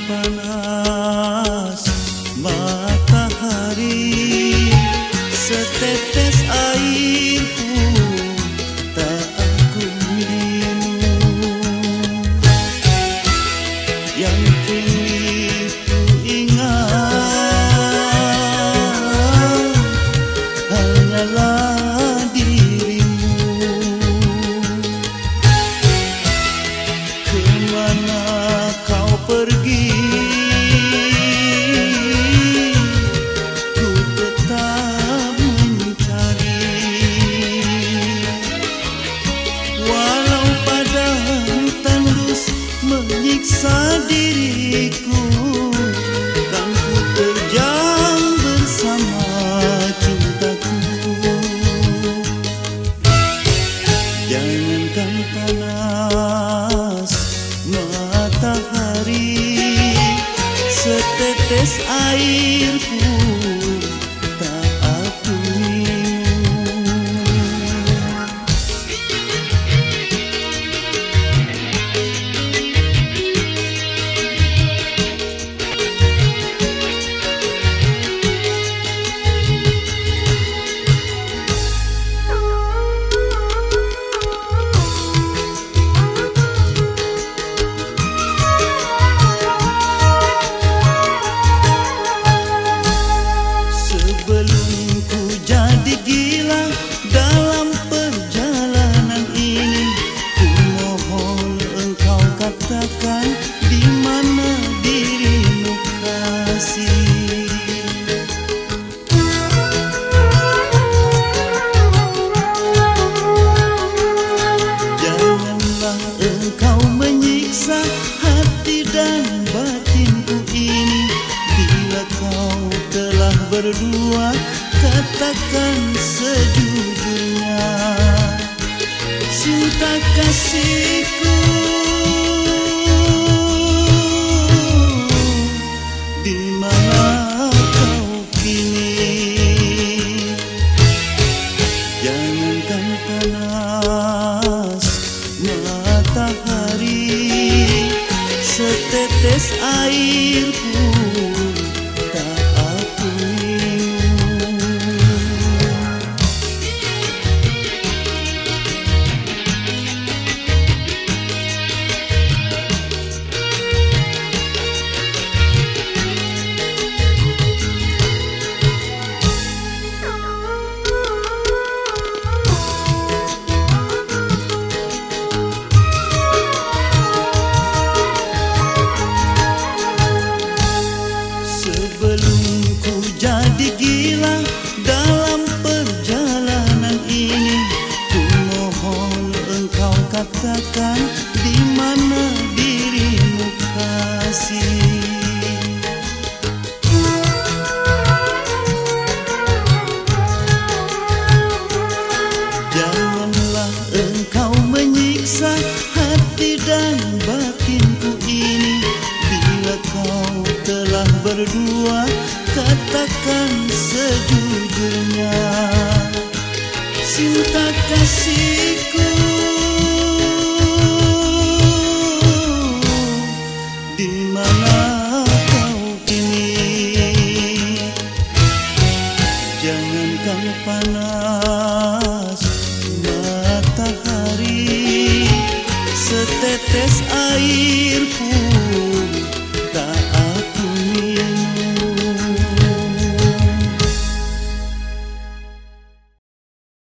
panas matahari, setetes air pun tak aku minum. Yang kini ku ingat hanyalah dirimu. Kemana kau pergi, ku tetap mencari. Walau padang tandus menyiksa diriku, kan ku terjang bersama cintaku. Jangankan panas matahari, setetes air pun tak aku minum. Sebelum ku jadi gila dalam perjalanan ini, ku mohon engkau katakan di mana dirimu kasih. Janganlah engkau menyiksa hati dan batinku ini. Bila kau telah berdua, katakan sejujurnya, cinta kasihku di mana kau kini. Jangankan panas matahari, setetes air pun tak aku minum. Sebelum ku jadi gila dalam perjalanan ini, ku mohon engkau katakan di mana dirimu kasih. Janganlah engkau menyiksa hati dan batinku ini. Bila kau telah berdua, katakan sejujurnya, cinta kasihku di mana kau kini. Jangankan panas matahari, setetes air